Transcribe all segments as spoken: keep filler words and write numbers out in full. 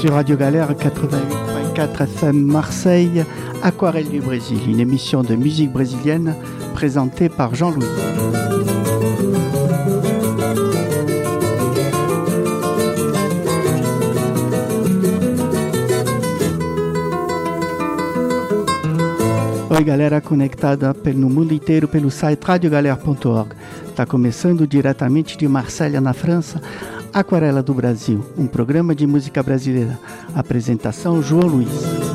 Sur Radio Galère quatre-vingt-huit virgule quatre F M Marseille, Aquarelle du Brésil, une émission de musique brésilienne présentée par Jean-Louis. Oi, galera conectada no mundo inteiro pelo site radio galera ponto org. Está começando diretamente de Marselha, na França, Aquarela do Brasil, um programa de música brasileira. Apresentação João Luiz.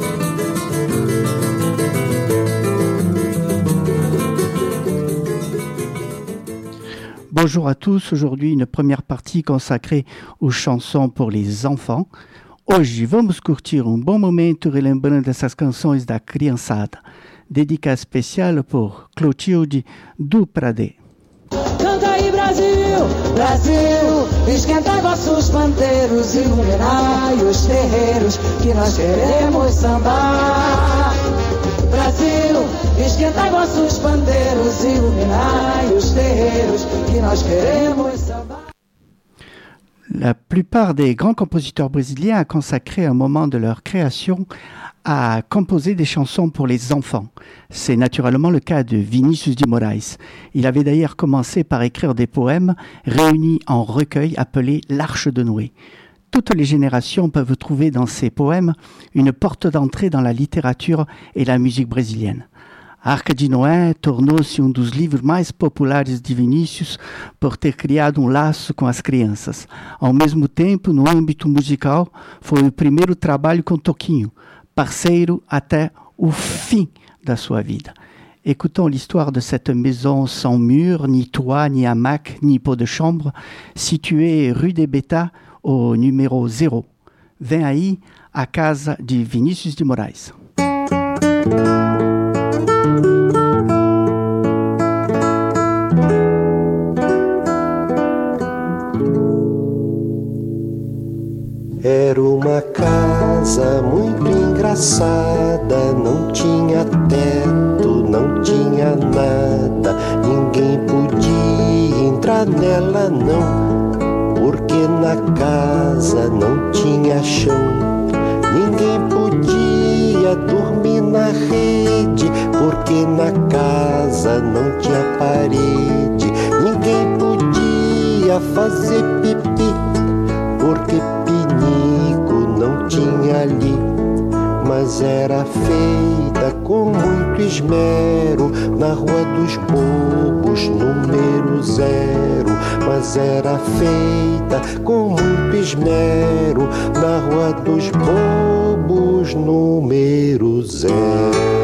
Bonjour à tous, aujourd'hui une première partie consacrée aux chansons pour les enfants. Hoje vamos curtir um bom momento relembrando essas canções da criançada. Dédicace spéciale pour Clotilde Dupradé. Canta aí Brasil, Brasil, esquenta vossos panteiros, iluminai os terreiros que nós queremos sambar. Brasil, esquenta vossos panteiros, iluminai os terreiros que nós queremos sambar. La plupart des grands compositeurs brésiliens ont consacré un moment de leur création à composer des chansons pour les enfants. C'est naturellement le cas de Vinícius de Moraes. Il avait d'ailleurs commencé par écrire des poèmes réunis en recueil appelé l'Arche de Noé. Toutes les générations peuvent trouver dans ces poèmes une porte d'entrée dans la littérature et la musique brésilienne. Arca de Noé tornou-se um dos livros mais populares de Vinícius por ter criado um laço com as crianças. Ao mesmo tempo, no âmbito musical, foi o primeiro trabalho com Toquinho, parceiro até o fim da sua vida. Écoutons l'histoire de cette maison sans mur, ni toit, ni hamac, ni pot de chambre, située rue des Bêtas, au numéro zéro. Vem aí a casa de Vinícius de Moraes. Era uma casa muito engraçada, não tinha teto, não tinha nada, ninguém podia entrar nela não, porque na casa não tinha chão, ninguém podia dormir na rede, porque na casa não tinha parede, ninguém podia fazer pipi, porque não tinha ali, mas era feita com muito esmero na Rua dos Bobos, número zero. Mas era feita com muito esmero na Rua dos Bobos, número zero.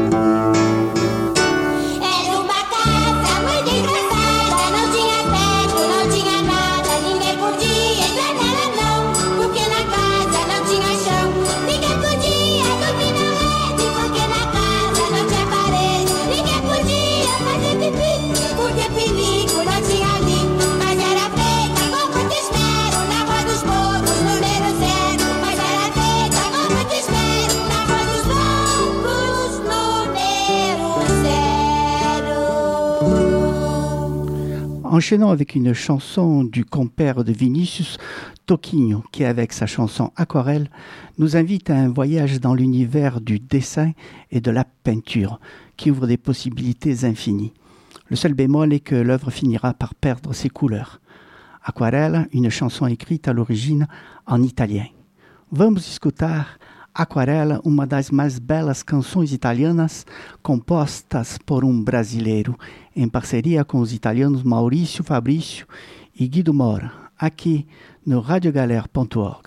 Enchaînons avec une chanson du compère de Vinícius, Toquinho, qui avec sa chanson Aquarelle nous invite à un voyage dans l'univers du dessin et de la peinture, qui ouvre des possibilités infinies. Le seul bémol est que l'œuvre finira par perdre ses couleurs. Aquarelle, une chanson écrite à l'origine en italien. Vamos escutar Aquarela, uma das mais belas canções italianas compostas por um brasileiro, em parceria com os italianos Maurício Fabrício e Guido Mora, aqui no radio galera ponto org.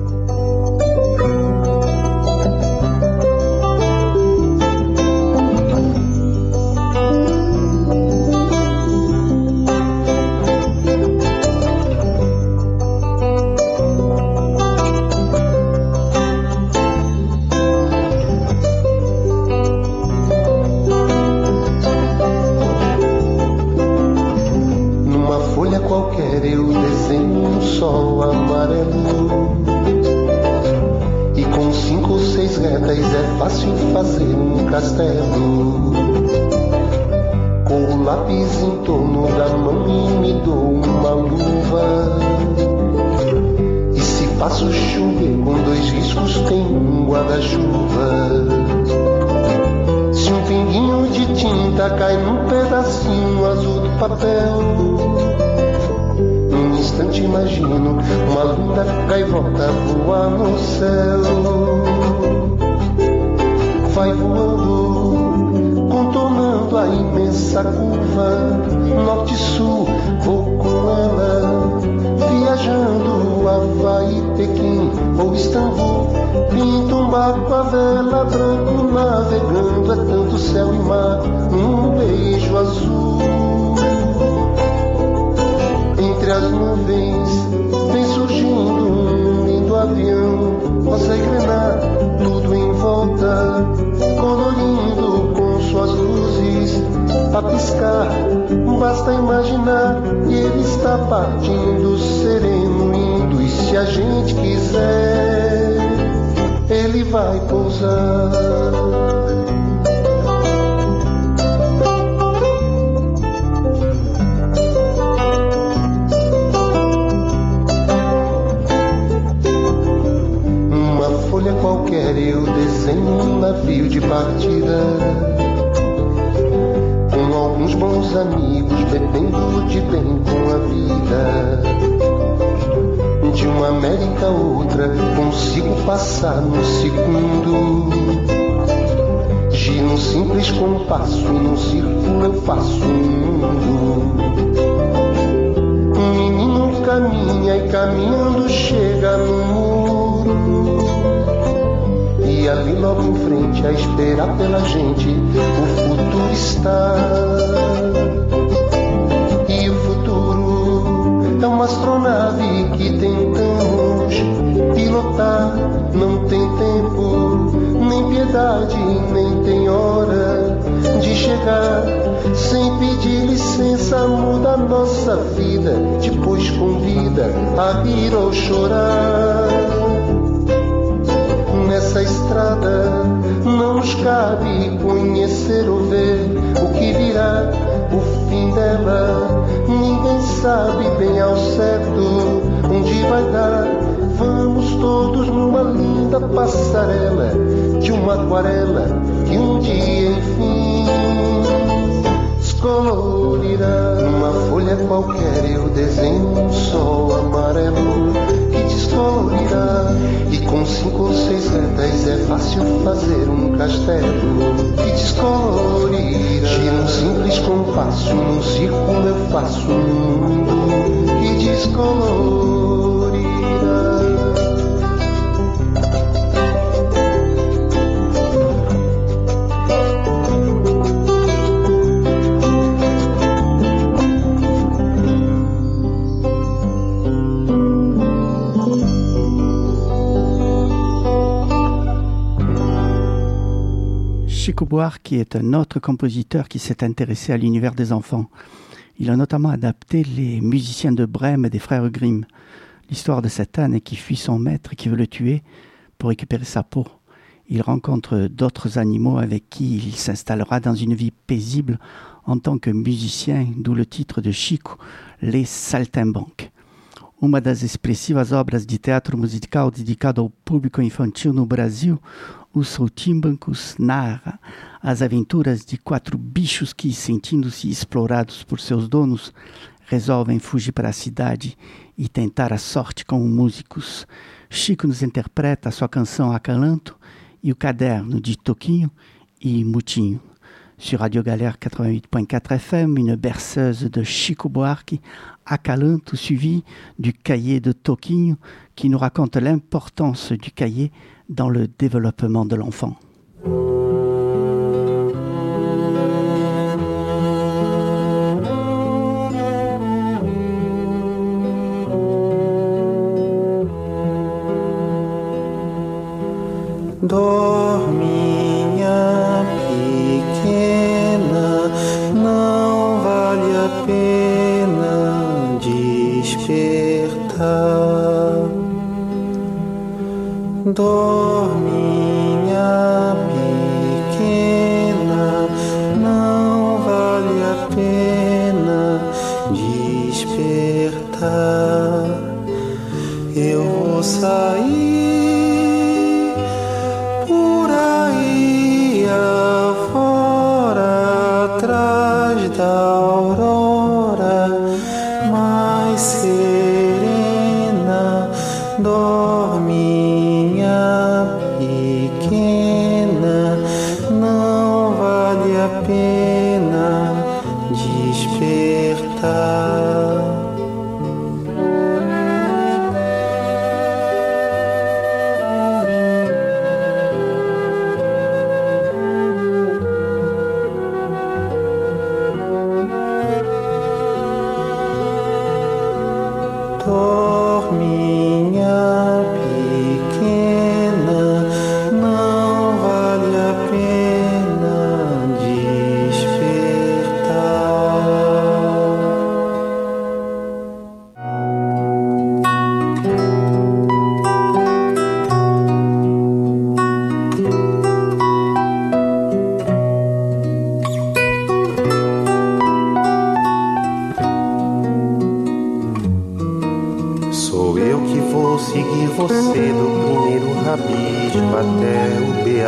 Qualquer eu desenho um sol amarelo, e com cinco ou seis retas é fácil fazer um castelo. Com o lápis em torno da mão e me dou uma luva, e se faço chover com dois riscos, tem um guarda-chuva. Se um pinguinho de tinta cai num pedacinho azul do papel, num instante imagino uma linda gaivota voar no céu. Vai voando, contornando a imensa curva, norte-sul, vou com ela, viajando Havaí, Pequim ou Istambul. Pinto um barco a vela, branco navegando, é tanto céu e mar num beijo azul. Entre as nuvens vem surgindo um lindo avião, rosa e grená, tudo em volta, colorindo com suas luzes a piscar. Basta imaginar que ele está partindo sereno, indo, e se a gente quiser, ele vai pousar. Numa folha qualquer eu desenho um navio de partida, com alguns bons amigos, bebendo de bem com a vida. De uma América a outra consigo passar num segundo. Giro um simples compasso e num círculo eu faço um mundo. Um menino caminha e caminhando chega no muro, e ali logo em frente a esperar pela gente o futuro está. E o futuro é uma astronave que tentamos pilotar. Não tem tempo, nem piedade, nem tem hora de chegar. Sem pedir licença muda a nossa vida, depois convida a rir ou chorar. Nessa estrada não nos cabe conhecer ou ver o que virá, o fim dela. Ninguém sabe bem ao certo onde vai dar. Vamos todos numa linda passarela de uma aquarela que um dia enfim descolorirá. Numa folha qualquer eu desenho um sol amarelo que descolorirá, e com cinco ou seis retas é fácil fazer um castelo que descolorirá. Giro um simples compasso, num círculo eu faço um mundo que descolorirá. Chico Buarque est un autre compositeur qui s'est intéressé à l'univers des enfants. Il a notamment adapté les musiciens de Brême et des frères Grimm, l'histoire de cet âne qui fuit son maître et qui veut le tuer pour récupérer sa peau. Il rencontre d'autres animaux avec qui il s'installera dans une vie paisible en tant que musicien, d'où le titre de Chico, Les Saltimbanques. Uma das expressivas obras de teatro musical dedicado ao público infantil no Brasil, Os Saltimbancos narra as aventuras de quatro bichos que, sentindo-se explorados por seus donos, resolvem fugir para a cidade e tentar a sorte como músicos. Chico nos interpreta a sua canção Acalanto e o caderno de Toquinho e Mutinho. Sur Radio Galère quatre-vingt-huit point quatre F M, une berceuse de Chico Buarque, Acalanto, suivi du cahier de Toquinho, qui nous raconte l'importance du cahier dans le développement de l'enfant. Dorminha pequena, não vale a pena despertar. Dorminha pequena, não vale a pena despertar. Eu vou sair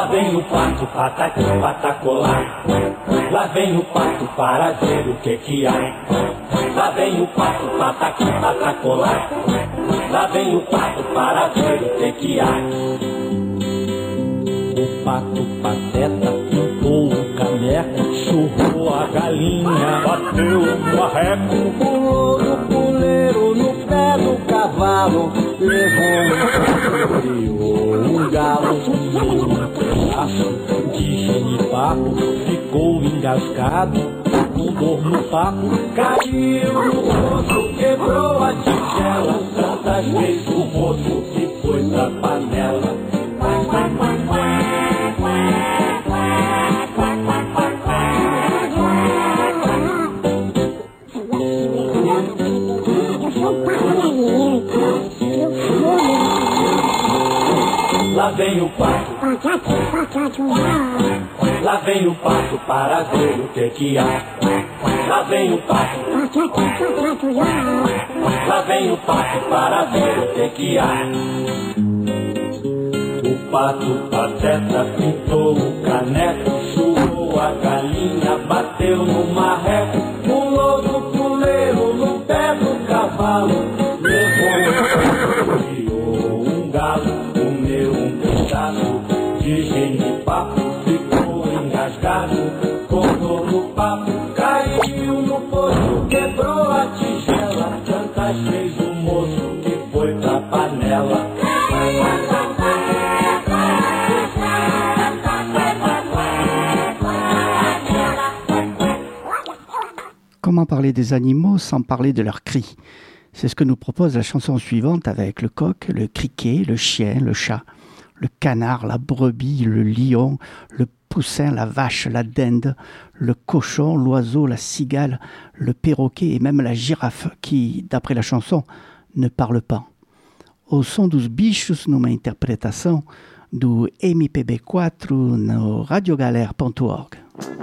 Lá vem o pato, pataqui, patacolar. Lá vem o pato para ver o que que há. Lá vem o pato, pataqui, patacolar. Lá vem o pato para ver o que que há. O pato pateta pintou o caneco, churrou a galinha, bateu no arreco, pulou no puleiro, no pé do cavalo, levou um criou um galo, um pedaço de genipapo, ficou engasgado, com dor no papo, caiu no rosto, quebrou a tigela, tantas vezes o moço que foi pra panela. Lá vem o pato, lá vem o pato para ver o que que há. Lá vem o pato, lá vem o pato para ver o que que há. O pato pateta pintou o caneco, churrou a galinha, bateu no marreco, pulou no puleiro, no pé do cavalo, levou um criou um galo, comeu um pedaço de genipapo, ficou engasgado, com dor no papo, caiu no poço, quebrou a tigela, tantas fez o moço que foi pra panela. Comment parler des animaux sans parler de leurs cris? C'est ce que nous propose la chanson suivante avec le coq, le criquet, le chien, le chat, le canard, la brebis, le lion, le poussin, la vache, la dinde, le cochon, l'oiseau, la cigale, le perroquet et même la girafe qui, d'après la chanson, ne parle pas. Au som dos bichos, numa interpretação do M P B quatro no radiogalère ponto org.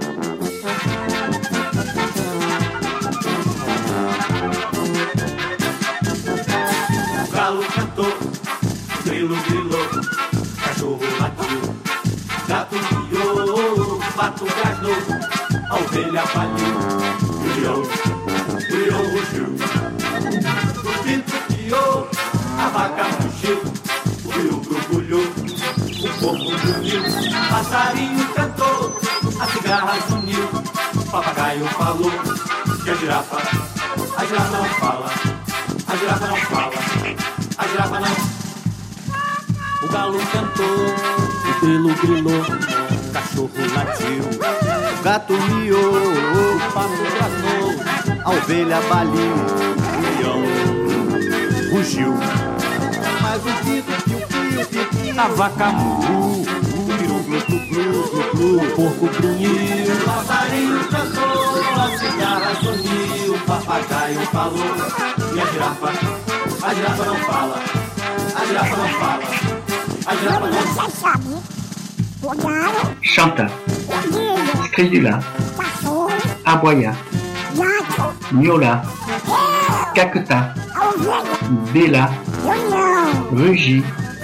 Galo cantou, grilo grilou, cachorro latiu, gato miou, pato gastou, a ovelha paliu, o leão, o leão rugiu, o pinto piou, a vaca fugiu, o rio grugulhou, o porco dormiu, passarinho cantou, a cigarra zuniu, o papagaio falou, que a girafa, a girafa não fala, a girafa não fala. A girafa não. O galo cantou, o grilo grilou, o cachorro latiu, o gato miou, o pato grasnou, a ovelha baliu, o leão rugiu, mas o pinto piu piu piu piu, a vaca mu, o piru glu glu glu glu, o porco grunhiu, o passarinho cantou, a cigarra zuniu, o papagaio falou, e a girafa. A girafa não fala, a girafa não fala, a girafa não Você sabe, o galo, chanta, o grilo, stridula, cachorro, aboya, gato, miaula, eu, caqueta, a ovelha, bela, o leão, rugi,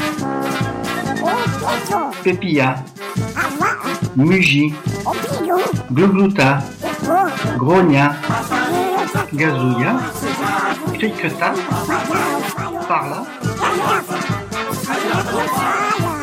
o pinto, pepilla, a vaca, mugi, o peru, glugluta, o porco, grogna, passarinho, gazouilla, cigarro, criqueta, papagaio falou, parla, a girafa, a girafa não fala,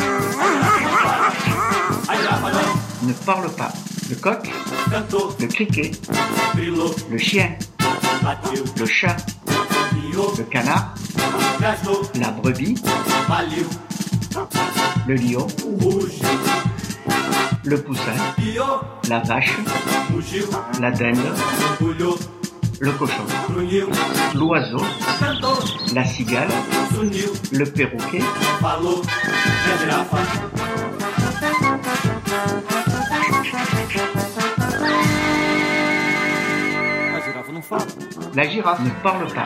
a girafa não. ne parle pas. Le coq, Cantou, le criquet, grilou, le chien, bateu, le chat, miou, le canard, gastou, la brebis, baliu, le lion, rugiu, le poussin, piou, la vache, rugiu, la dinde, orgulhou, le cochon, grunhiu, l'oiseau, cantou, la cigale, zuniu, le perroquet, falou, e a girafa. A girafa não fala. la girafe ne parle pas.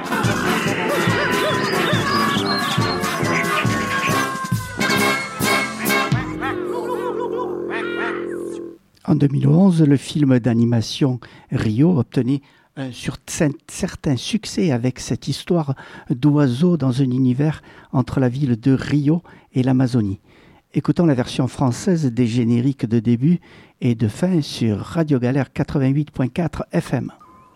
En deux mille onze, le film d'animation Rio obtenait un sur- certain succès avec cette histoire d'oiseaux dans un univers entre la ville de Rio et l'Amazonie. Écoutons la version française des génériques de début et de fin sur Radio Galère quatre-vingt-huit point quatre F M.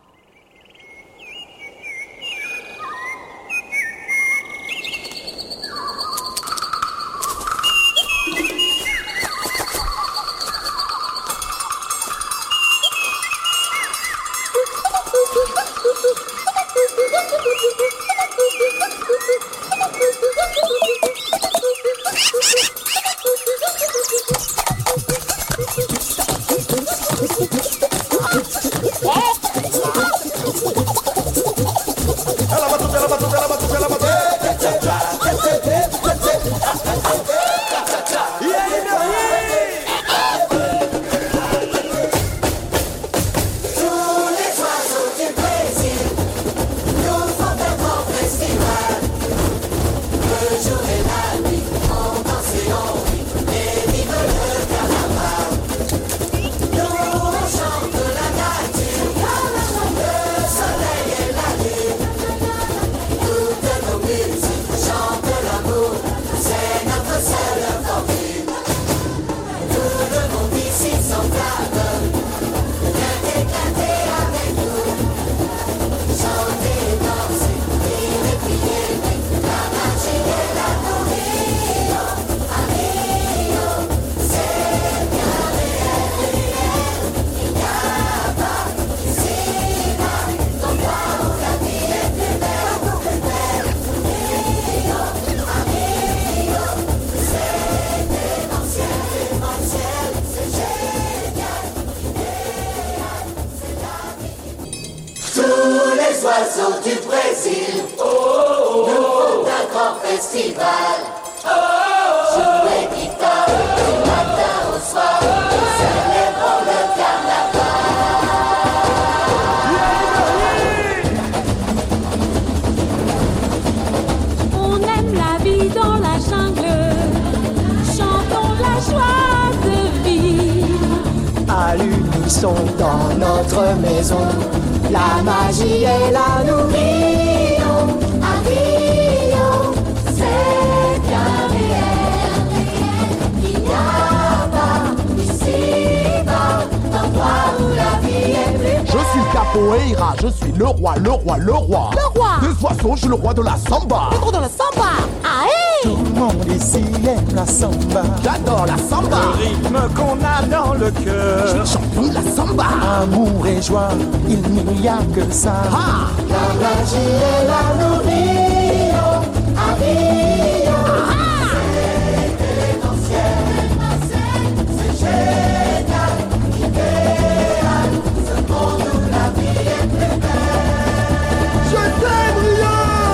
Du Brésil, oh, oh, oh, nous font un grand festival. Oh, oh, jouer guitare du matin au soir, nous célébrons le carnaval. On aime la vie dans la jungle, chantons la joie de vivre. À l'unisson dans notre maison, la magie est là, nous rions, à Rio, c'est bien réel. Il n'y a pas ici-bas d'endroit où la vie est plus belle. Je suis capoeira, je suis le roi, le roi, le roi. Le roi des oiseaux, je suis le roi de la samba. Le roi de la samba. Aïe! Tout le monde ici aime la samba. J'adore la samba. Le rythme qu'on a dans le cœur. Je suis champion de la samba. Amour et joie, il n'y a que ça. Ah. La magie est là, nous rions, à Rio. Ah. C'est génial, idéal. Ce monde où la vie est plus belle. Je t'aime, Rio.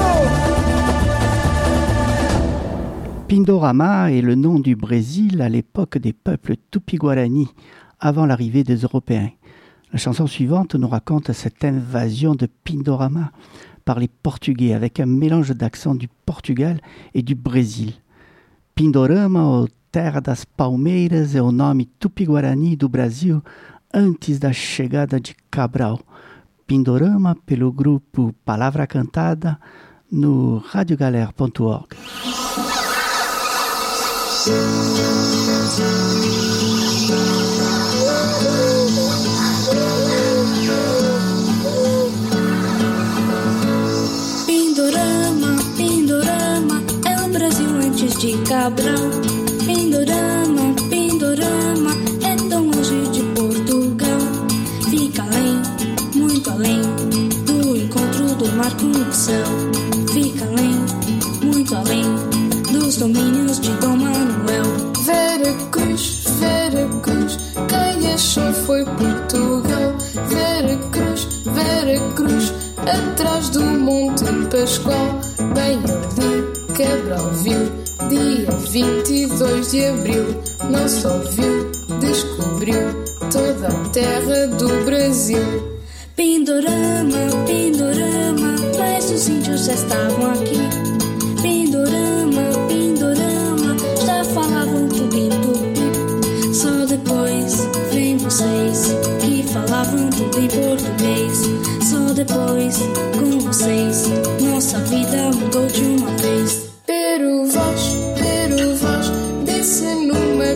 Pindorama est le nom du Brésil à l'époque des peuples Tupi-Guarani, avant l'arrivée des Européens. La chanson suivante nous raconte cette invasion de Pindorama par les Portugais avec un mélange d'accents du Portugal et du Brésil. Pindorama, ou Terra das Palmeiras, é o nome Tupi-Guarani do Brasil antes da chegada de Cabral. Pindorama pelo grupo Palavra Cantada no radio galère ponto org. Pindorama, Pindorama, é o Brasil antes de Cabral. Pindorama, Pindorama, é tão longe de Portugal. Fica além, muito além, do encontro do mar com o céu. Fica além, muito além, dos domínios de Dom Manuel. Veracruz, Veracruz, quem achou foi Portugal. Veracruz, Veracruz, atrás do Monte Pascoal. Bem ali, Cabral viu, dia vinte e dois de abril. Não só viu, descobriu toda a terra do Brasil. Pindorama, Pindorama, mas os índios já estavam aqui. Pindorama, Pindorama, já falavam tupi-tupi. Só depois vem vocês que falavam tudo em português. Só depois com vocês nossa vida mudou de uma vez. Pero vós, pero vós, desse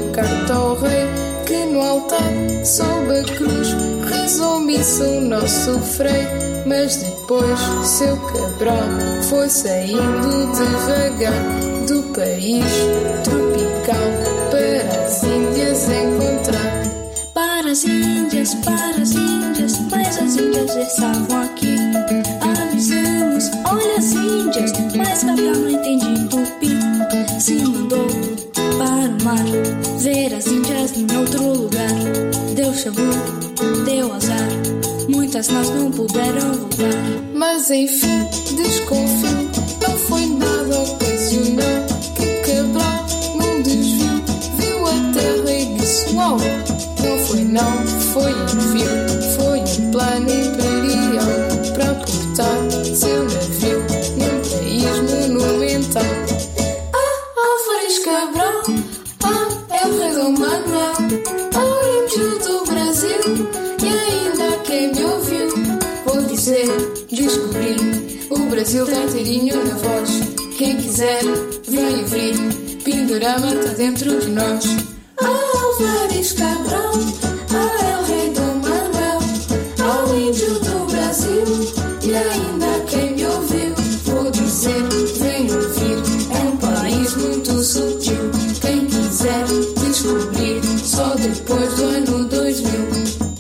carta ao rei, que no altar, sob a cruz, rezou missa o nosso frei. Mas depois seu Cabral foi saindo devagar do país tropical para as Índias encontrar. Para as Índias, para as Índias, mas as Índias estavam aqui. Avisamos, olha as Índias, mas Cabral não entende tupi. Se mandou para o mar, ver as Índias em outro lugar. Deu chabu, deu azar, muitas nós não puderam voltar. Mas enfim, desconfio, não foi nada ocasional, que Cabral num desvio viu a terra e disse uau. Não foi não, foi envio, foi um plano imperial para portar seu navio num país monumental. Ah, Álvares Cabral, ah, é o rei Dom Manuel, ah, índio do Brasil, e ainda quem me ouviu, vou dizer, descobri, o Brasil tá inteirinho na voz, quem quiser, vem ouvir, Pindorama tá dentro de nós. Álvares Cabral, ah, é o rei Dom Manuel, ao índio do Brasil, e ainda quem me ouviu, vou dizer, vem ouvir, é um país muito sutil, quem quiser descobrir, só depois do ano dois mil.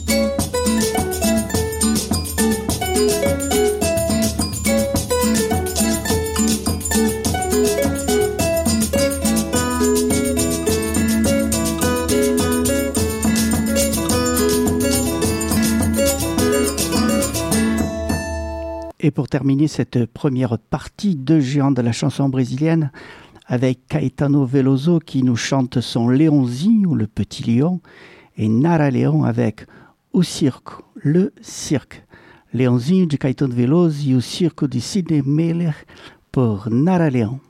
Et pour terminer cette première partie de Géants de la chanson brésilienne, avec Caetano Veloso qui nous chante son Leonzinho, le petit lion, et Nara Leão avec O Circo, le cirque. Leonzinho de Caetano Veloso e O Circo de Sidney Miller por Nara Leão.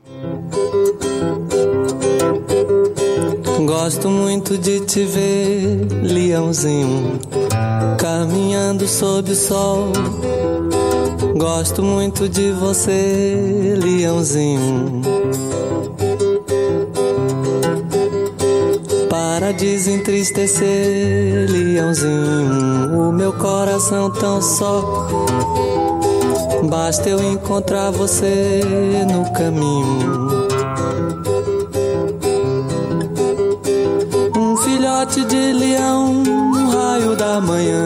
Gosto muito de te ver, leãozinho, caminhando sob o sol. Gosto muito de você, leãozinho. Para desentristecer, leãozinho, o meu coração tão só. Basta eu encontrar você no caminho. Um filhote de leão, um raio da manhã,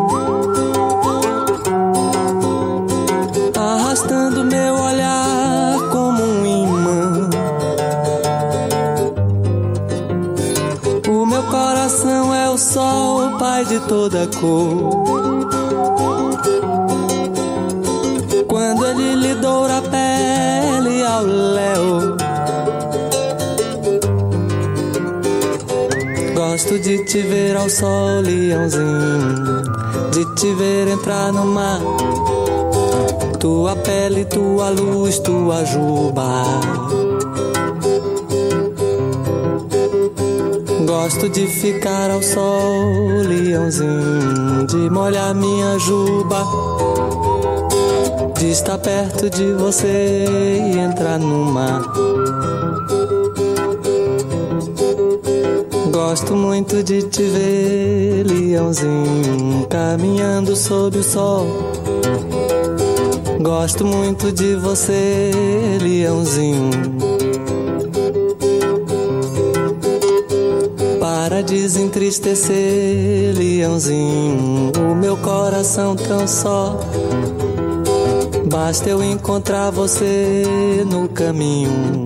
arrastando meu olhar como um imã. O meu coração é o sol, pai de toda cor. Quando ele lhe doura a pele ao léu, gosto de te ver ao sol, leãozinho, de te ver entrar no mar. Tua pele, tua luz, tua juba. Gosto de ficar ao sol, leãozinho, de molhar minha juba, de estar perto de você e entrar no mar. Gosto muito de te ver, leãozinho, caminhando sob o sol. Gosto muito de você, leãozinho. Para desentristecer, leãozinho, o meu coração tão só. Basta eu encontrar você no caminho.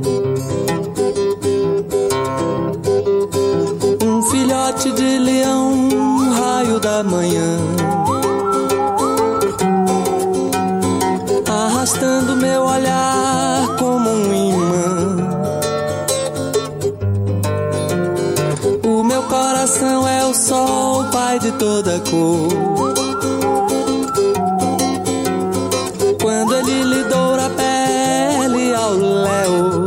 Um filhote de leão, um raio da manhã, arrastando meu olhar como um imã. O meu coração é o sol, pai de toda cor. Quando ele lhe doura a pele ao léu,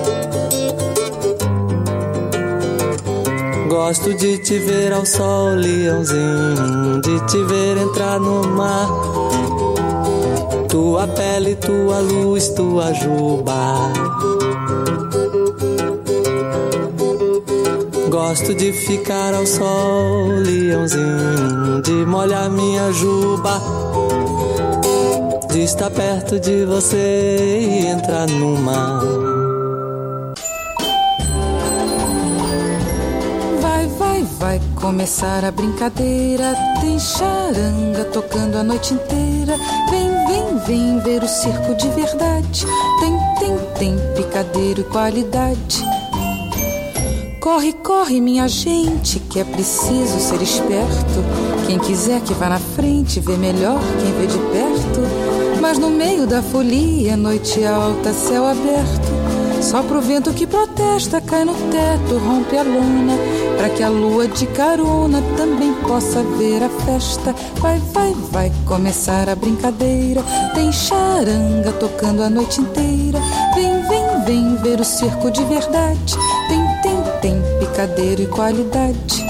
gosto de te ver ao sol, leãozinho, de te ver entrar no mar. Tua pele, tua luz, tua juba. Gosto de ficar ao sol, leãozinho, de molhar minha juba, de estar perto de você e entrar no mar. Vai, vai, vai começar a brincadeira. Tem charanga tocando a noite inteira. Vem, vem, vem ver o circo de verdade. Tem, tem, tem picadeiro e qualidade. Corre, corre, minha gente, que é preciso ser esperto. Quem quiser que vá na frente, vê melhor quem vê de perto. Mas no meio da folia, noite alta, céu aberto, sopra o vento que protesta, cai no teto, rompe a lona, pra que a lua de carona também possa ver a festa. Vai, vai, vai começar a brincadeira. Tem charanga tocando a noite inteira. Vem, vem, vem ver o circo de verdade. Tem, tem, tem picadeiro e qualidade.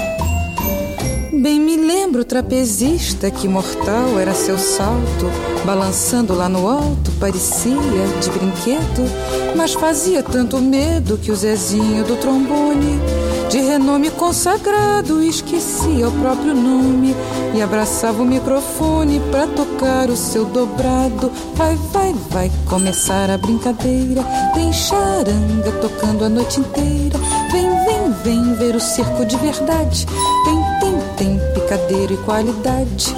Bem me lembro o trapezista, que mortal era seu salto, balançando lá no alto, parecia de brinquedo, mas fazia tanto medo que o Zezinho do trombone, de renome consagrado, esquecia o próprio nome e abraçava o microfone pra tocar o seu dobrado. Vai, vai, vai começar a brincadeira. Tem charanga tocando a noite inteira. Vem, vem, vem ver o circo de verdade. Tem, tem, tem picadeiro e qualidade.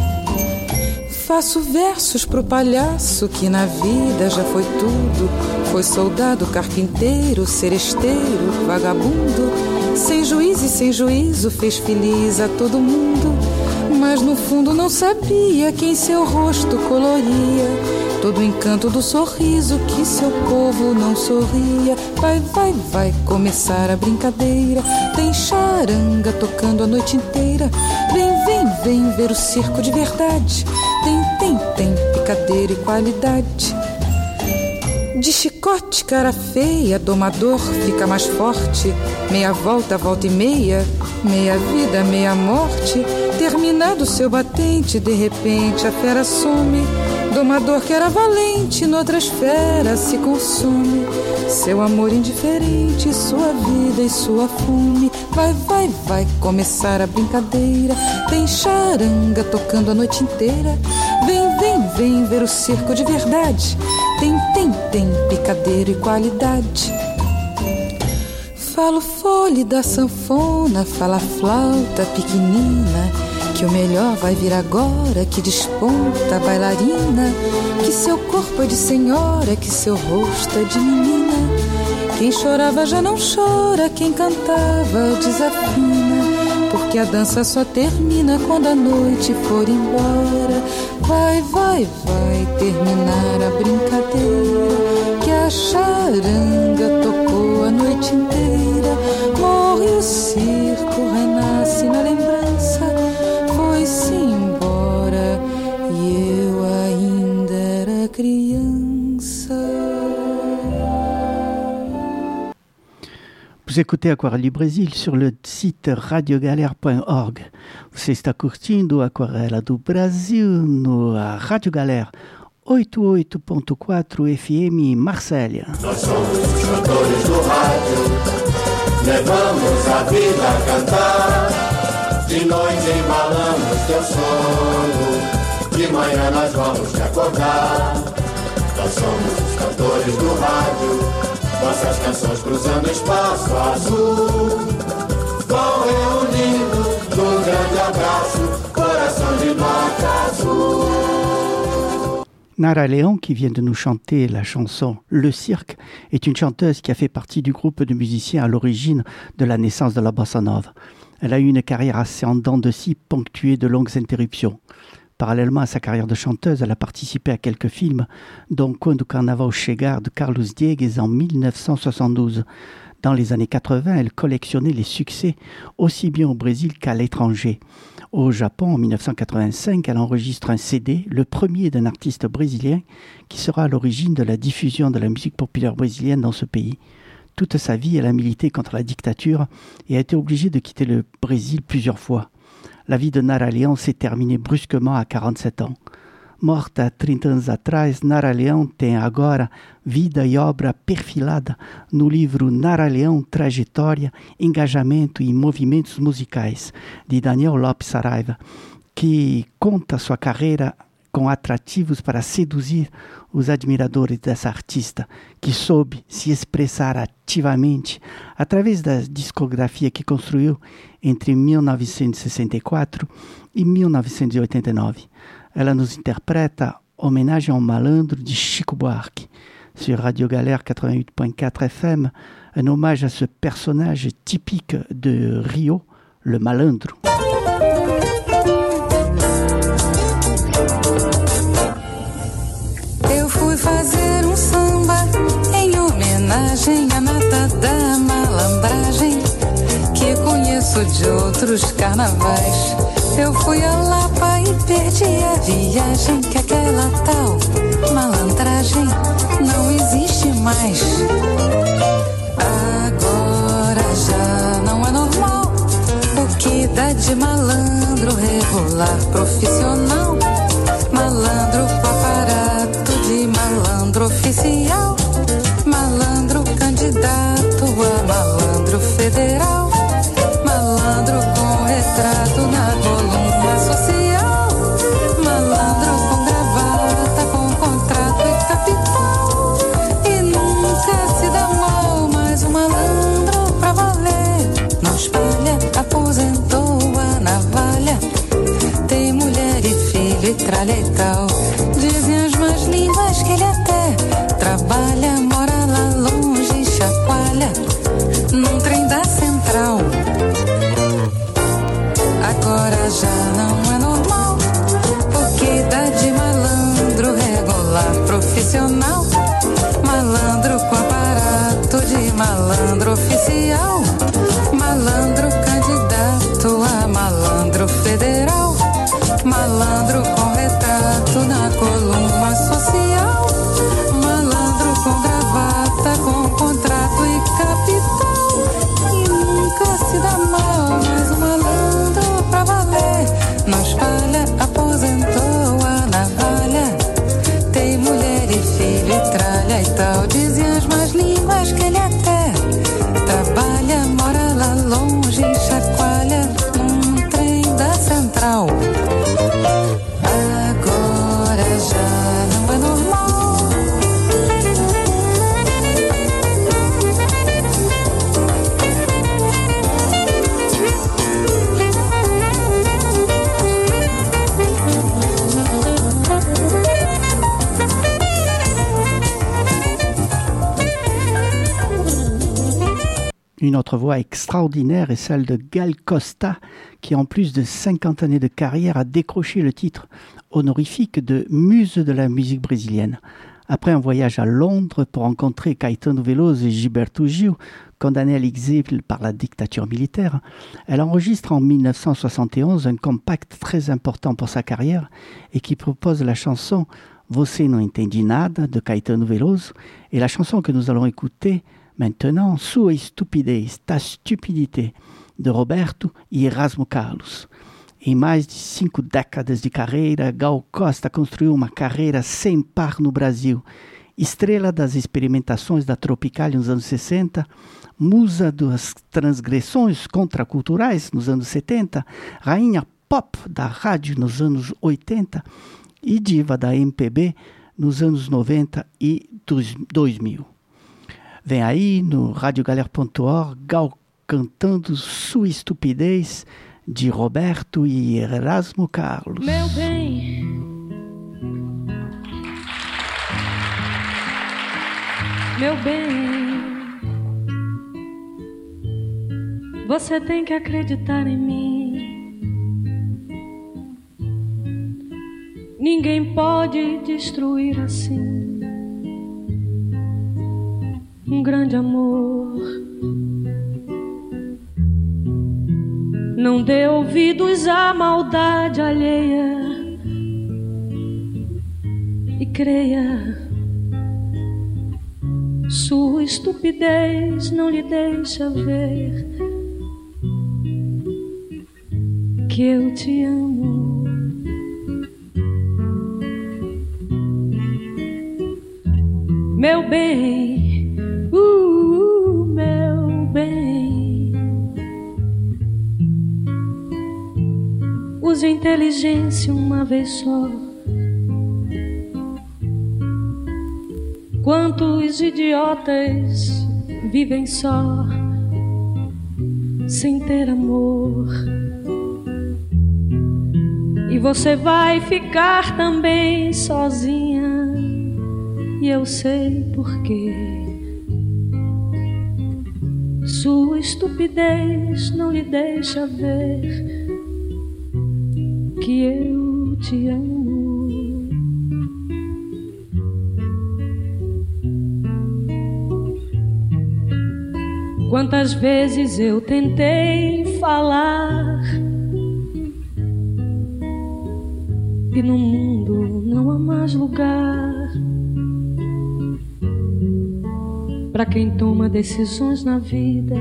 Faço versos pro palhaço que na vida já foi tudo. Foi soldado, carpinteiro, seresteiro, vagabundo. Sem juízo e sem juízo fez feliz a todo mundo. Mas no fundo não sabia quem seu rosto coloria todo o encanto do sorriso que seu povo não sorria. Vai, vai, vai começar a brincadeira. Tem charanga tocando a noite inteira. Vem, vem, vem ver o circo de verdade. Tem, tem, tem picadeira e qualidade. De chicote, cara feia, domador fica mais forte. Meia volta, volta e meia, meia vida, meia morte. Terminado seu batente, de repente a fera some. Domador que era valente, noutras feras se consume. Seu amor indiferente, sua vida e sua fome. Vai, vai, vai começar a brincadeira. Tem charanga tocando a noite inteira. Vem, vem, vem ver o circo de verdade. Tem, tem, tem picadeiro e qualidade. Fala o fole da sanfona, fala a flauta pequenina, que o melhor vai vir agora, que desponta a bailarina, que seu corpo é de senhora, que seu rosto é de menina. Quem chorava já não chora, quem cantava desafina, porque a dança só termina quando a noite for embora. Vai, vai, vai terminar a brincadeira, que a charanga tocou a noite inteira. Morre o circo, renasce na lembrança, foi-se embora e eu ainda era criança. Vous écoutez Aquarelle du Brésil sur le site radio galère point org. Você está curtindo Aquarela do Brasil no Rádio Galera oitenta e oito ponto quatro F M Marsella. Nós somos os cantores do rádio, levamos a vida a cantar. De noite embalamos teu sono, de manhã nós vamos te acordar. Nós somos os cantores do rádio, nossas canções cruzando espaço azul, vão reunindo num grande abraço, coração de nota azul. Nara Leão, qui vient de nous chanter la chanson Le Cirque, est une chanteuse qui a fait partie du groupe de musiciens à l'origine de la naissance de la bossa nova. Elle a eu une carrière assez en dents de scie, ponctuée de longues interruptions. Parallèlement à sa carrière de chanteuse, elle a participé à quelques films, dont Quando Carnaval Chegar de Carlos Diegues en mille neuf cent soixante-douze. Dans les années quatre-vingts, elle collectionnait les succès aussi bien au Brésil qu'à l'étranger. Au Japon, en mille neuf cent quatre-vingt-cinq, elle enregistre un C D, le premier d'un artiste brésilien, qui sera à l'origine de la diffusion de la musique populaire brésilienne dans ce pays. Toute sa vie, elle a milité contre la dictature et a été obligée de quitter le Brésil plusieurs fois. La vie de Nara Leão s'est terminée brusquement à quarante-sept ans. Morta trinta anos atrás, Nara Leão tem agora vida e obra perfilada no livro Nara Leão, Trajetória, Engajamento e Movimentos Musicais, de Daniel Lopes Saraiva, que conta sua carreira com atrativos para seduzir os admiradores dessa artista, que soube se expressar ativamente através da discografia que construiu entre mil novecentos e sessenta e quatro e mil novecentos e oitenta e nove. Ela nos interpreta Homenagem ao Malandro de Chico Buarque, sur Radio Galère quatre-vingt-huit point quatre F M, un hommage à ce personnage typique de Rio, le malandro. Eu fui fazer um samba em homenagem à nata da malandragem que conheço de outros carnavais. Eu fui a Lapa e perdi a viagem, que aquela tal malandragem não existe mais. Agora já não é normal o que dá de malandro regular profissional, malandro com aparato de malandro oficial, malandro candidato a malandro federal, malandro com retrato na coluna social, malandro com gravata, com contrato e capital, e nunca se dá mal, mas o malandro pra valer não espalha, aposentou a navalha, tem mulher e filho e tralha e tal. Dizem as más línguas que ele até trabalha, mora lá longe e chacoalha num trem da central. Agora já não é normal o que dá de malandro regular profissional, malandro com aparato de malandro oficial, malandro candidato a malandro federal, malandro com retrato na coluna social, malandro com gravata, com contrato e capital, e nunca se dá mal, mas o malandro pra valer não espalha, aposentou a navalha, tem mulher e filho e tralha e tal. Dizem as más línguas que ele até trabalha, mora lá longe e chacoalha num trem da central. Agora já não é normal. Une autre voix extraordinaire est celle de Gal Costa, qui en plus de cinquante années de carrière a décroché le titre honorifique de Muse de la musique brésilienne. Après un voyage à Londres pour rencontrer Caetano Veloso et Gilberto Gil, condamnés à l'exil par la dictature militaire, elle enregistre en mille neuf cent soixante et onze un compact très important pour sa carrière et qui propose la chanson Você Não Entende Nada de Caetano Veloso et la chanson que nous allons écouter maintenant, Sua Estupidez, Ta Stupidité, de Roberto e Erasmo Carlos. Em mais de cinco décadas de carreira, Gal Costa construiu uma carreira sem par no Brasil. Estrela das experimentações da Tropicália nos anos sessenta, musa das transgressões contraculturais nos anos setenta, rainha pop da rádio nos anos oitenta e diva da M P B nos anos noventa e dois mil. Vem aí no radio galère ponto org, Gal cantando Sua Estupidez, de Roberto e Erasmo Carlos. Meu bem, meu bem, você tem que acreditar em mim. Ninguém pode destruir assim um grande amor. Não dê ouvidos à maldade alheia e creia, sua estupidez não lhe deixa ver que eu te amo. meu bem, uh, meu bem. Use a inteligência uma vez só. Quantos idiotas vivem só, sem ter amor. E você vai ficar também sozinha, e eu sei porquê. Sua estupidez não lhe deixa ver que eu te amo. Quantas vezes eu tentei falar que no mundo não há mais lugar para quem toma decisões na vida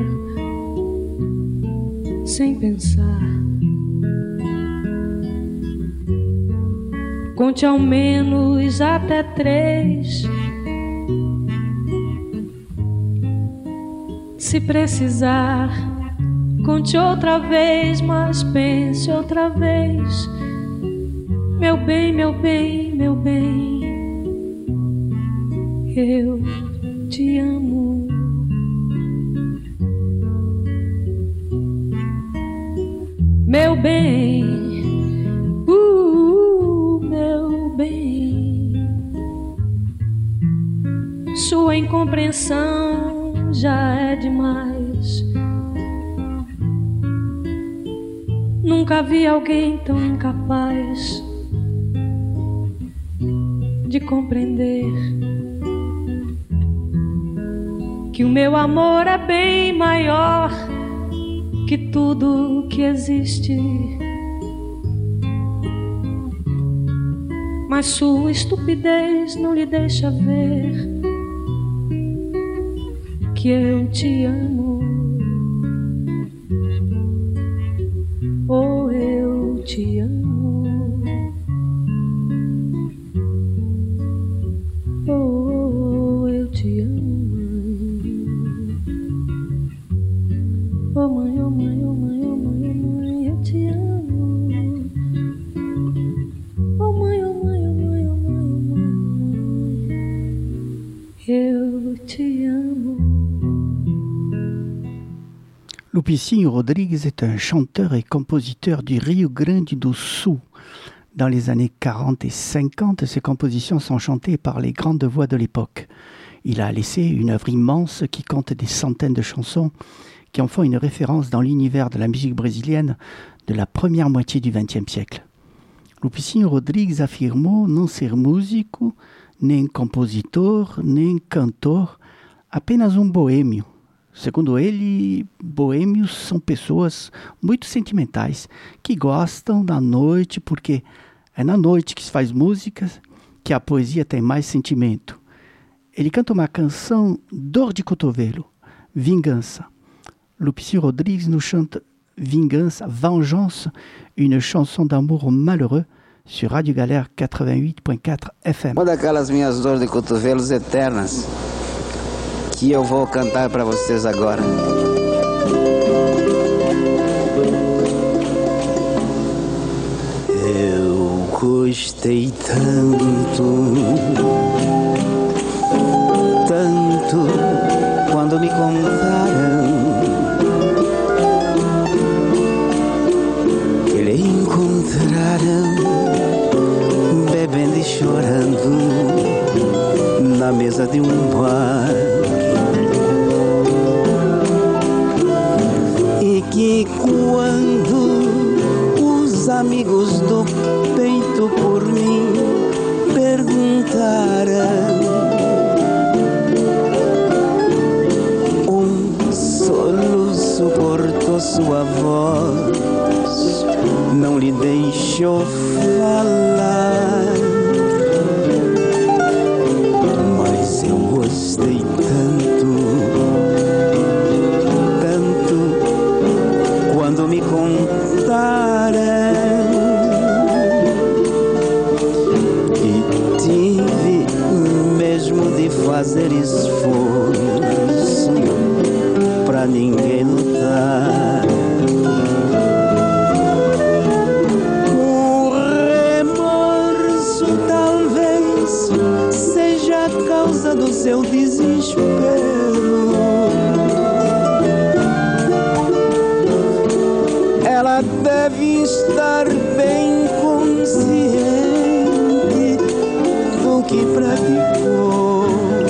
sem pensar. Conte ao menos até três. Se precisar, conte outra vez, mas pense outra vez. Meu bem, meu bem, meu bem, eu te amo. Meu bem, uh, meu bem, sua incompreensão já é demais. Nunca vi alguém tão incapaz de compreender que o meu amor é bem maior que tudo que existe. Mas sua estupidez não lhe deixa ver que eu te amo. Oh, eu te amo. Oh, eu te amo. Oh, mãe, oh, mãe, oh, mãe, oh, mãe, oh, mãe, eu te amo. Oh, mãe, oh, mãe, oh, mãe, oh, mãe, oh, mãe, eu te amo. Lupicínio Rodrigues est un chanteur et compositeur du Rio Grande do Sul. Dans les années quarante et cinquante, ses compositions sont chantées par les grandes voix de l'époque. Il a laissé une œuvre immense qui compte des centaines de chansons qui en font une référence dans l'univers de la musique brésilienne de la première moitié du vingtième siècle. Lupicínio Rodrigues afirmou não ser músico, nem compositor, nem cantor, apenas um boêmio. Segundo ele, boêmios são pessoas muito sentimentais que gostam da noite porque é na noite que se faz música, que a poesia tem mais sentimento. Ele canta uma canção Dor de Cotovelo, Vingança. Lupicínio Rodrigues nous chante Vingança, Vengeance, une chanson d'amour malheureux sur Radio Galère quatre-vingt-huit point quatre F M. Uma daquelas minhas dores de cotovelos eternas que eu vou cantar para vocês agora. Eu gostei tanto, tanto quando me contaram que ele encontraram bebendo e chorando na mesa de um bar. Que quando os amigos do peito por mim perguntaram, um soluço cortou sua voz, não lhe deixou falar. Mas eu gostei tanto, quando me contaram que tive mesmo de fazer ela deve estar bem consciente do que praticou,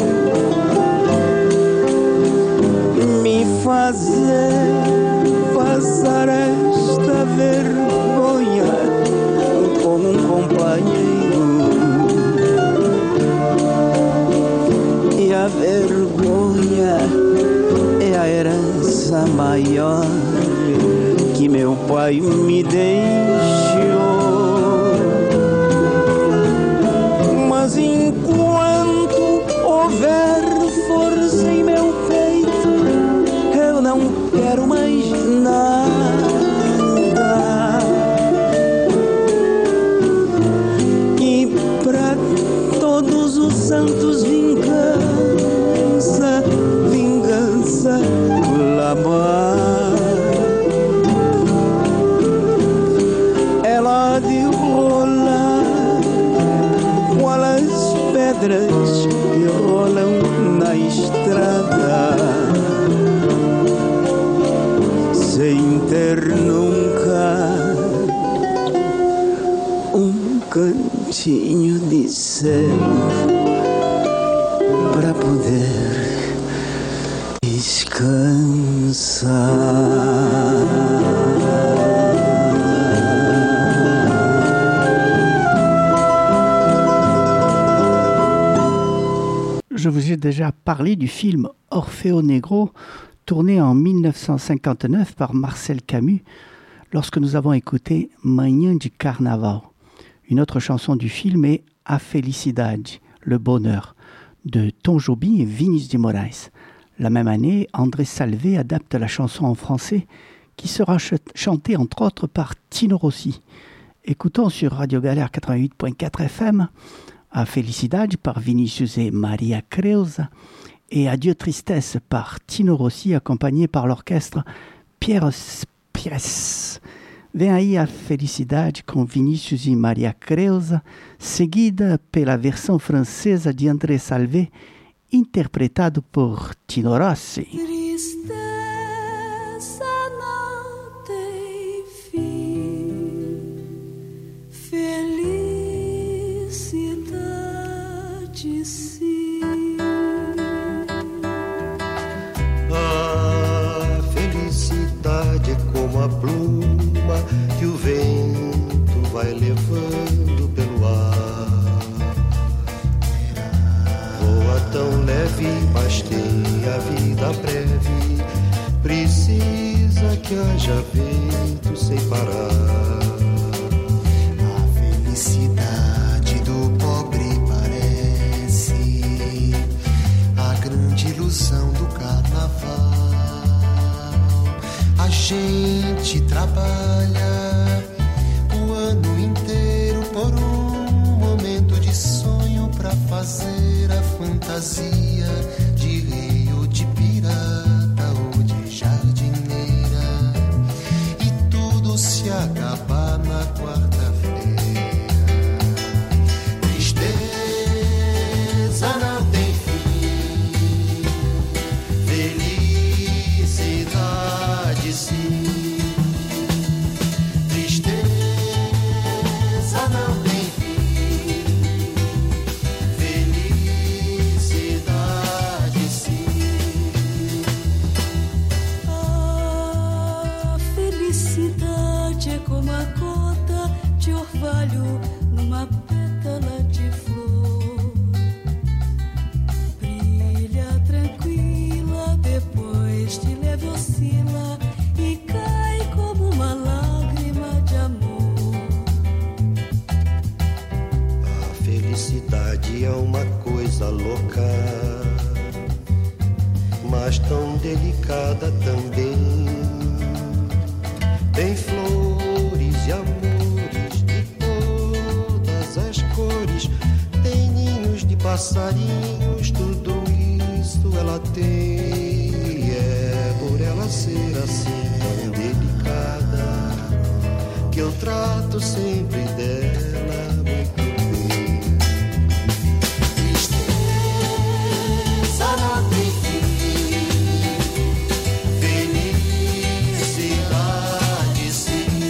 me fazer passar esta vergonha com um companheiro. E a vergonha é a herança maior que meu pai me deixou. Mas enquanto houver força em meu peito, eu não quero mais nada. E pra todos os santos vingança, vingança, clamar. Ela de rolar qual as pedras que rolam na estrada, sem ter nunca um cantinho de céu para poder descansar. Je vous ai déjà parlé du film Orfeo Negro, tourné en mille neuf cent cinquante-neuf par Marcel Camus, lorsque nous avons écouté Manhã de Carnaval. Une autre chanson du film est A Felicidade, le bonheur, de Tom Jobim et Vinícius de Moraes. La même année, André Salvé adapte la chanson en français, qui sera ch- chantée entre autres par Tino Rossi. Écoutons sur Radio Galère quatre-vingt-huit point quatre F M A Felicidade par Vinícius et Maria Creuza et Adieu Tristesse par Tino Rossi, accompagné par l'orchestre Pierres Pires. Vem aí A Felicidade com Vinícius e Maria Creuza, seguida pela versão francesa de André Salvé, interpretado por Tino Rossi. Tristeza não tem fim, felicidade sim. A felicidade é como a pluma que o vento vai levando pelo ar. Voa tão leve, mas tem a vida breve. Precisa que haja vento sem parar. A felicidade do pobre parece a grande ilusão do carnaval. A gente trabalha o ano inteiro por um momento de sonho pra fazer a fantasia de rei ou de pirata ou de jardineira, e tudo se acabar na quarta-feira. Tristeza não tem fim, felicidade sim. Tristeza não tem fim, felicidade sim. A felicidade é como a gota de orvalho numa pétala de flor. Brilha tranquila, depois de leve oscila e cai como uma lágrima de amor. A felicidade é uma coisa louca, mas tão delicada também. Tem flores e amores de todas as cores, tem ninhos de passarinhos, tudo isso ela tem. E é por ela ser assim tão delicada que eu trato sempre dela muito bem. Tristeza não tem fim, felicidade sim.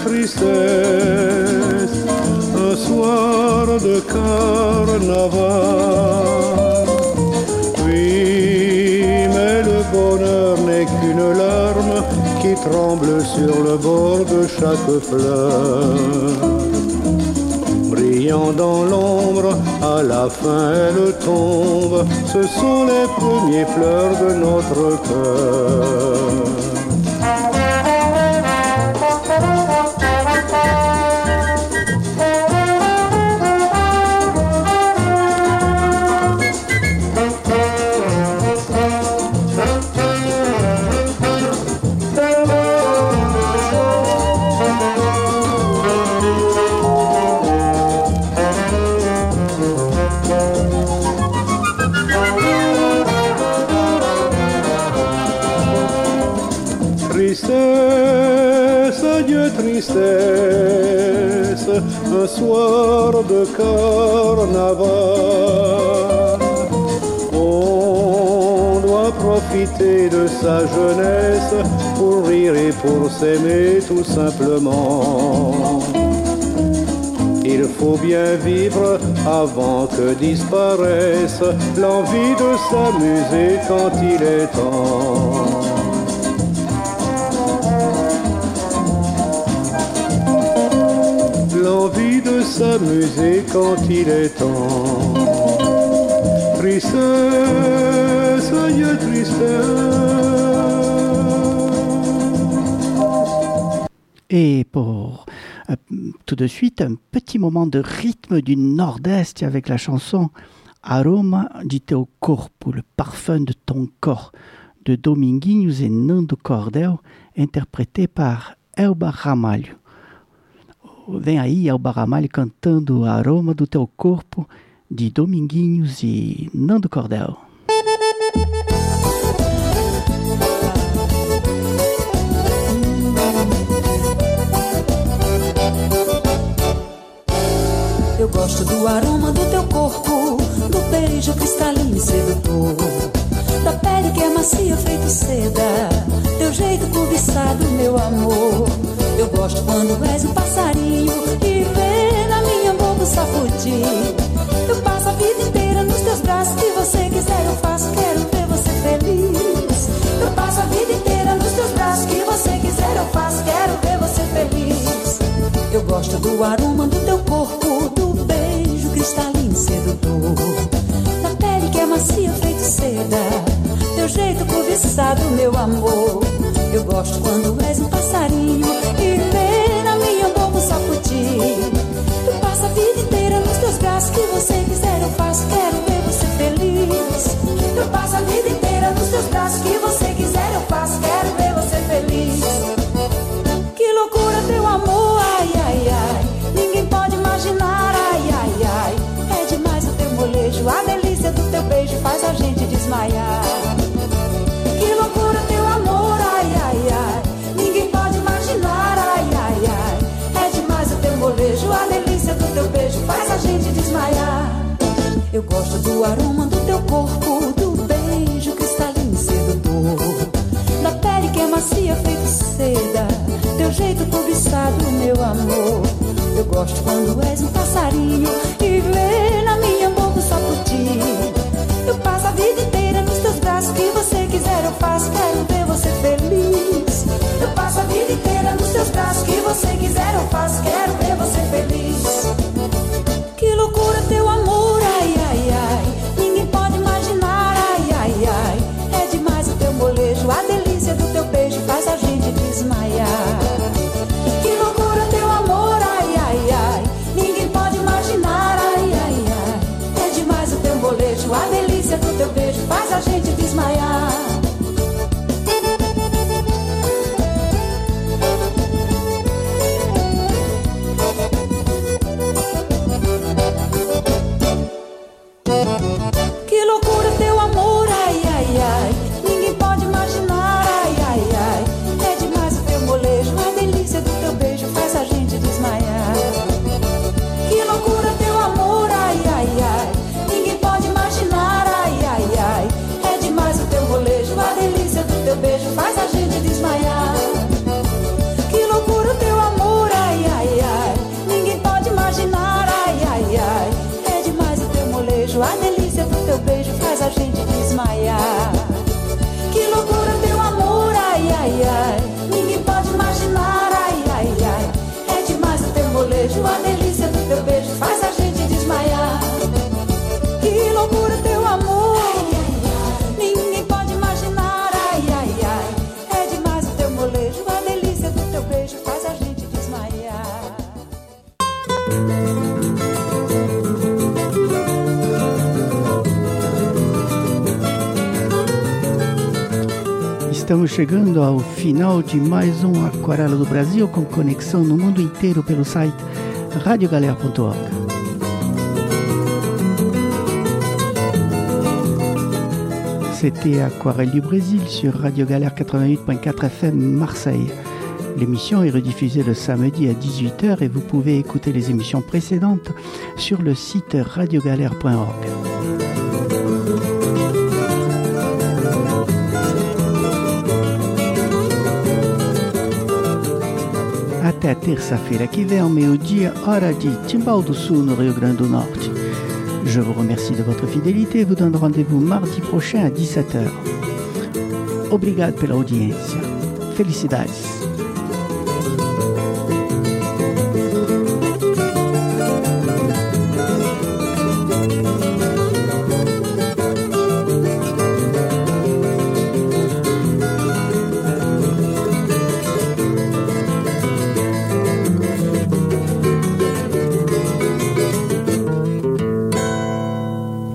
tristesse, un soir de carnaval. Oui, mais le bonheur n'est qu'une larme qui tremble sur le bord de chaque fleur. Brillant dans l'ombre, à la fin elle tombe, ce sont les premiers pleurs de notre cœur. Tristesse, un soir de carnaval. On doit profiter de sa jeunesse pour rire et pour s'aimer tout simplement. Il faut bien vivre avant que disparaisse l'envie de s'amuser quand il est temps. L'envie de s'amuser quand il est temps. Tristesse, adieu tristesse. Et pour euh, tout de suite, un petit moment de rythme du Nord-Est avec la chanson Aroma di teu corpo, le parfum de ton corps, de Dominguinhos et Nando Cordel, interprété par Elba Ramalho. Vem aí Elba Ramalho cantando Aroma do Teu Corpo, de Dominguinhos e Nando Cordel. Eu gosto do aroma do teu corpo, do beijo cristalino e sedutor, da pele que é macia feito seda, teu jeito cobiçado, meu amor. Eu gosto quando és um passarinho e vê na minha boca o sapoti. Eu passo a vida inteira nos teus braços, que você quiser eu faço, quero ver você feliz. Eu passo a vida inteira nos teus braços, que você quiser eu faço, quero ver você feliz. Eu gosto do aroma do teu corpo, do beijo cristalino e sedutor, da pele que é macia feito seda, teu jeito cobiçado, meu amor. Eu gosto quando és um passarinho e vê na minha boca um sapoti. Eu passo a vida inteira nos teus braços, que você quiser eu faço, quero ver você feliz. Eu passo a vida inteira nos teus braços, que você quiser eu faço, quero ver você feliz. Que loucura teu amor, ai, ai, ai, ninguém pode imaginar, ai, ai, ai. É demais o teu molejo, a delícia do teu beijo faz a gente desmaiar. Que loucura teu amor, ai, ai, ai, ninguém pode imaginar, ai, ai, ai. É demais o teu molejo, a delícia do teu beijo faz a gente desmaiar. Eu gosto do aroma do teu corpo, do beijo cristalino e sedutor, da pele que é macia feito seda, teu jeito cobiçado, meu amor. Eu gosto quando és um passarinho e vê na minha boca o sapoti. Eu passo a vida inteira nos teus braços, que você quiser eu faço, quero ver você feliz. Eu passo a vida inteira nos teus braços, que você quiser eu faço, quero ver você feliz. Que loucura teu amor, ai, ai, ai, ninguém pode imaginar, ai, ai, ai. É demais o teu molejo, a delícia do teu beijo faz a gente desmaiar. Que loucura teu amor, ai, ai, ai, ninguém pode imaginar, ai, ai, ai. É demais o teu molejo, a delícia do teu beijo faz a gente desmaiar. Estamos chegando ao final de mais um Aquarela do Brasil, com conexão no mundo inteiro pelo site radio galère ponto org. C'était Aquarelle du Brésil sur Radio Galère quatre-vingt-huit point quatre F M Marseille. L'émission est rediffusée le samedi à dix-huit heures et vous pouvez écouter les émissions précédentes sur le site radio galère point org. Até terça-feira que vem, ao meio-dia, hora de Timbal do Sul, no Rio Grande do Norte. Je vous remercie de votre fidélité et vous donne rendez-vous mardi prochain à dix-sept heures. Obrigado pela audiência. Felicidades.